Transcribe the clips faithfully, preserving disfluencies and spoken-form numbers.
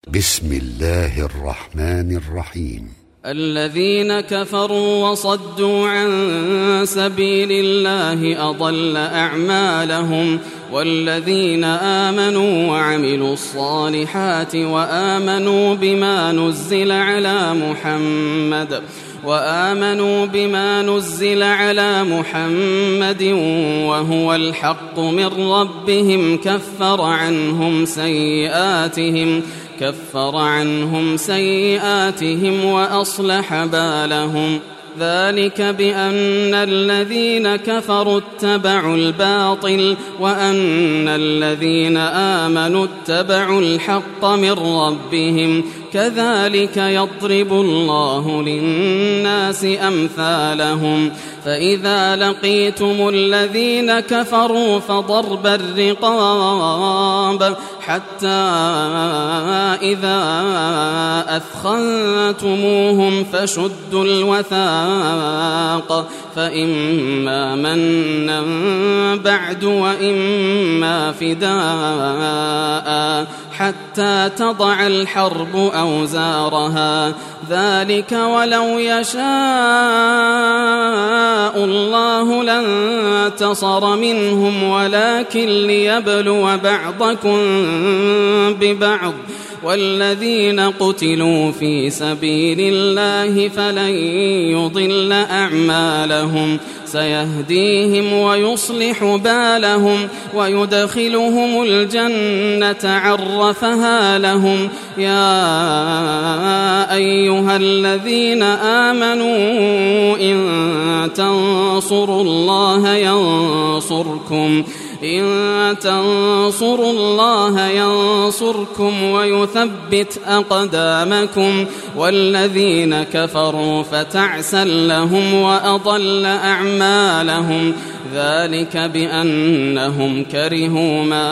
بسم الله الرحمن الرحيم. الذين كفروا وصدوا عن سبيل الله أضل أعمالهم، والذين آمنوا وعملوا الصالحات وآمنوا بما نزل على محمد وآمنوا بما نزل على محمد وهو الحق من ربهم كفر عنهم سيئاتهم كفر عنهم سيئاتهم وأصلح بالهم. ذلك بأن الذين كفروا اتبعوا الباطل وأن الذين آمنوا اتبعوا الحق من ربهم، كذلك يضرب الله للناس أمثالهم. فإذا لقيتم الذين كفروا فضرب الرقاب حتى إذا أثخنتموهم فشدوا الوثاق، فإما منا بعد وإما فداء حتى تضع الحرب أوزارها. ذلك ولو يشاء الله لانتصر منهم ولكن ليبلو بعضكم ببعض، والذين قتلوا في سبيل الله فلن يضل أعمالهم، سيهديهم ويصلح بالهم ويدخلهم الجنة عرفها لهم. يا أيها الذين آمنوا إن تنصروا الله ينصركم إن تنصروا الله ينصركم ويثبت أقدامكم، والذين كفروا فتعسا لهم وأضل أعمالهم. ذلك بأنهم كرهوا ما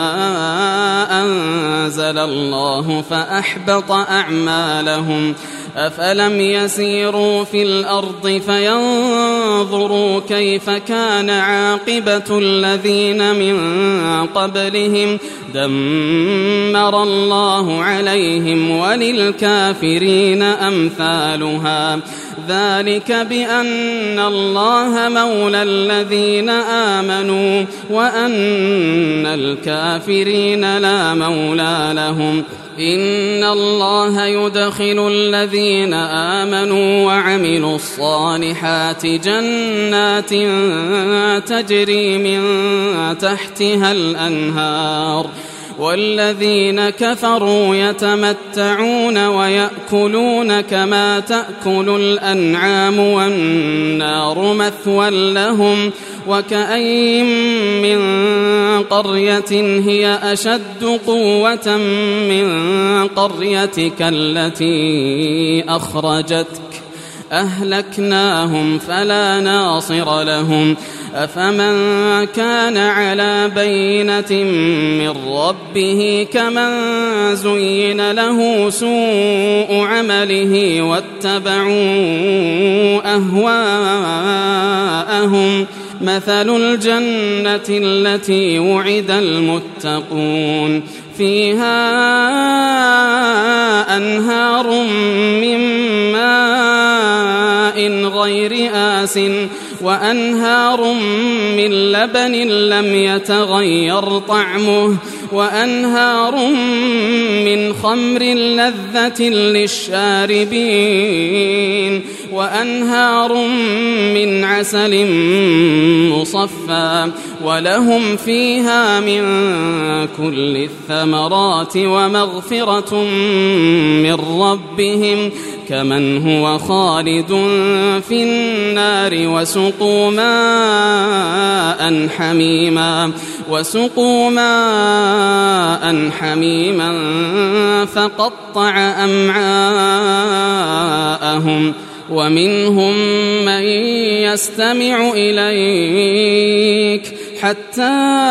أنزل الله فأحبط أعمالهم. أفلم يسيروا في الأرض فينظروا كيف كان عاقبة الذين من قبلهم، دمر الله عليهم وللكافرين أمثالها. ذلك بأن الله مولى الذين آمنوا وأن الكافرين لا مولى لهم. إن الله يدخل الذين آمنوا وعملوا الصالحات جنات تجري من تحتها الأنهار، والذين كفروا يتمتعون ويأكلون كما تأكل الأنعام والنار مثوى لهم. وكأين من قرية هي أشد قوة من قريتك التي أخرجتك أهلكناهم فلا ناصر لهم. أفمن كان على بينة من ربه كمن زين له سوء عمله واتبعوا أهواءهم. مثل الجنة التي وعد المتقون فيها أنهار من ماء غير آسٍ وأنهار من لبن لم يتغير طعمه وأنهار من خمر لذة للشاربين وأنهار من عسل مصفى ولهم فيها من كل الثمرات ومغفرة من ربهم كمن هو خالد في النار وسقوا ماء حميما وسقوا ماء حميما فقطع أمعاءهم. ومنهم من يستمع إليك حتى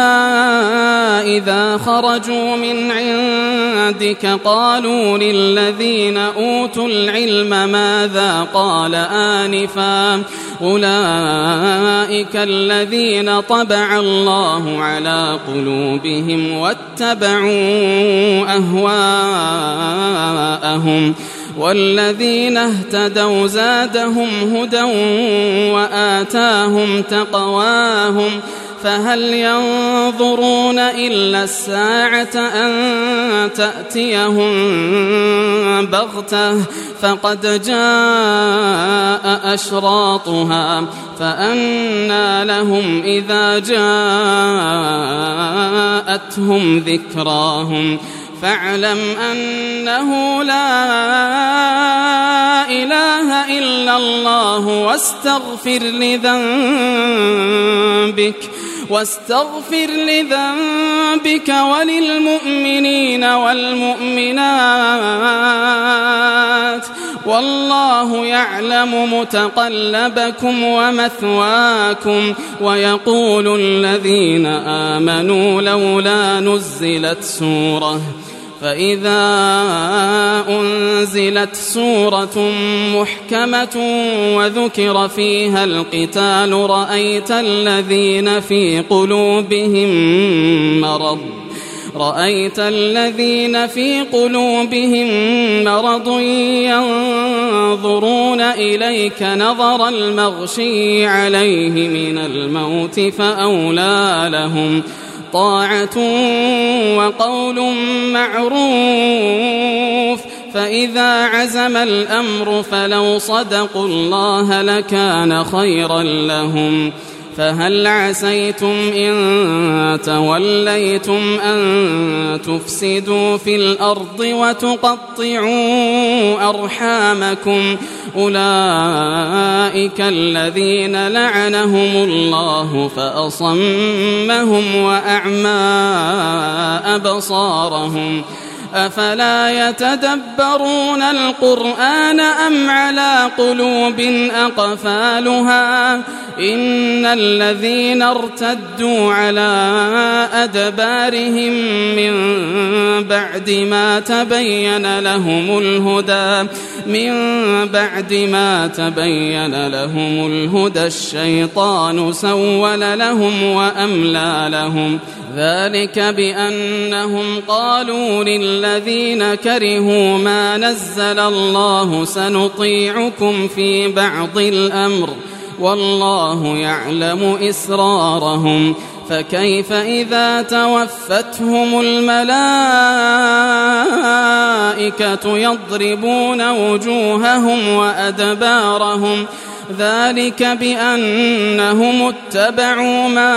إذا خرجوا من عندك قالوا للذين أوتوا العلم ماذا قال آنفا أولئك الذين طبع الله على قلوبهم واتبعوا أهواءهم جاءهم والذين اهتدوا زادهم هدى وآتاهم تقواهم فهل ينظرون إلا الساعة أن تأتيهم بغتة فقد جاء أشراطها فأنى لهم إذا جاءتهم ذكراهم فاعلم أنه لا إله إلا الله واستغفر لذنبك واستغفر لذنبك وللمؤمنين والمؤمنات والله يعلم متقلبكم ومثواكم. ويقول الذين آمنوا لولا نزلت سورة فإذا أنزلت سورة محكمة وذكر فيها القتال رأيت الذين في قلوبهم مرض رأيت الذين في قلوبهم مرض ينظرون إليك نظر المغشي عليه من الموت فأولى لهم طاعة وقول معروف فإذا عزم الأمر فلو صدقوا الله لكان خيرا لهم. فهل عسيتم إن توليتم أن تفسدوا في الأرض وتقطعوا أرحامكم أولئك الذين لعنهم الله فأصمهم وأعمى أبصارهم أفلا يتدبرون القرآن أم على قلوب أقفالها إن الذين ارتدوا على أدبارهم من بعد ما تبين لهم الهدى من بعد ما تبين لهم الهدى الشيطان سول لهم وأملى لهم ذلك بأنهم قالوا للذين كرهوا ما نزل الله سنطيعكم في بعض الأمر والله يعلم إسرارهم فكيف إذا توفتهم الملائكة يضربون وجوههم وأدبارهم ذلك بأنهم اتبعوا ما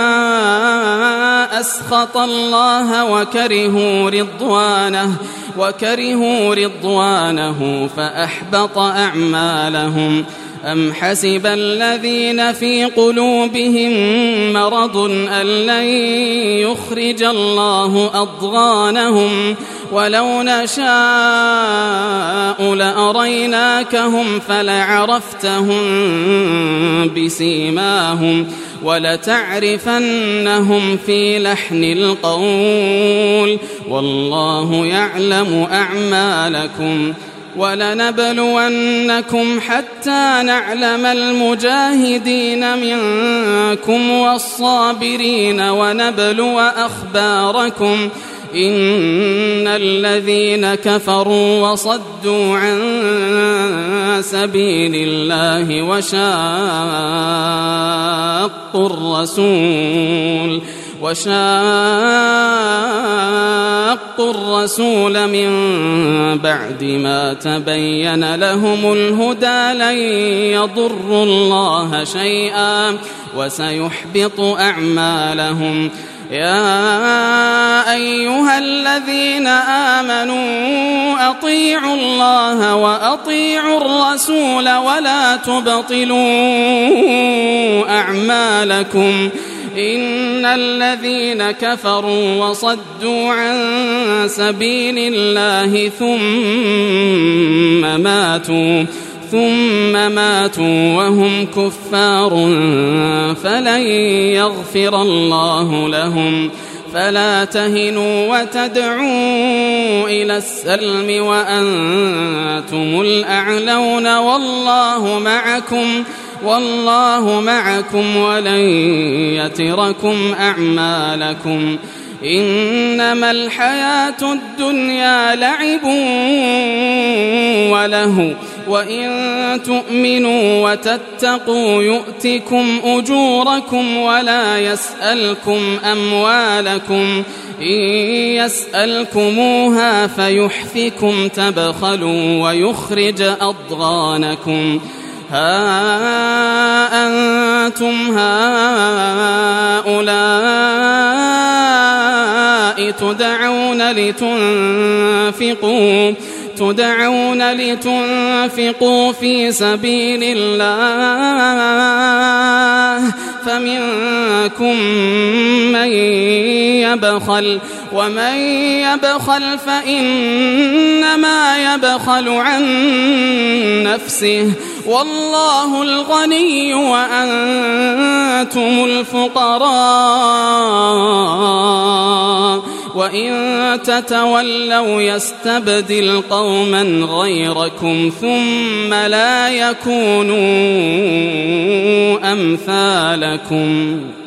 أسخط الله وكرهوا رضوانه وكرهوا رضوانه فأحبط أعمالهم. أم حسب الذين في قلوبهم مرض أن لن يخرج الله أضغانهم ولو نشاء لأريناكهم فلعرفتهم بسيماهم ولتعرفنهم في لحن القول والله يعلم أعمالكم. ولنبلونكم حتى نعلم المجاهدين منكم والصابرين ونبلو أخباركم إن الذين كفروا وصدوا عن سبيل الله وشاقوا الرسول وشاقوا الرسول من بعد ما تبين لهم الهدى لن يضروا الله شيئا وسيحبط أعمالهم. يا أيها الذين آمنوا أطيعوا الله وأطيعوا الرسول ولا تبطلوا أعمالكم إن الذين كفروا وصدوا عن سبيل الله ثم ماتوا ثم ماتوا وهم كفار فلن يغفر الله لهم. فلا تهنوا وتدعوا إلى السلم وأنتم الأعلون والله معكم والله معكم ولن يتركم أعمالكم. إنما الحياة الدنيا لعب وله وإن تؤمنوا وتتقوا يؤتكم أجوركم ولا يسألكم أموالكم إن يسألكموها فيحفكم تبخلوا ويخرج أضغانكم ها أنتم هؤلاء تدعون لتنفقوا تدعون لتنفقوا في سبيل الله فمنكم من يبخل ومن يبخل فإنما يبخل عن نفسه والله الغني وأنتم الفقراء وإن تتولوا يستبدل قوما غيركم ثم لا يكونوا أمثالكم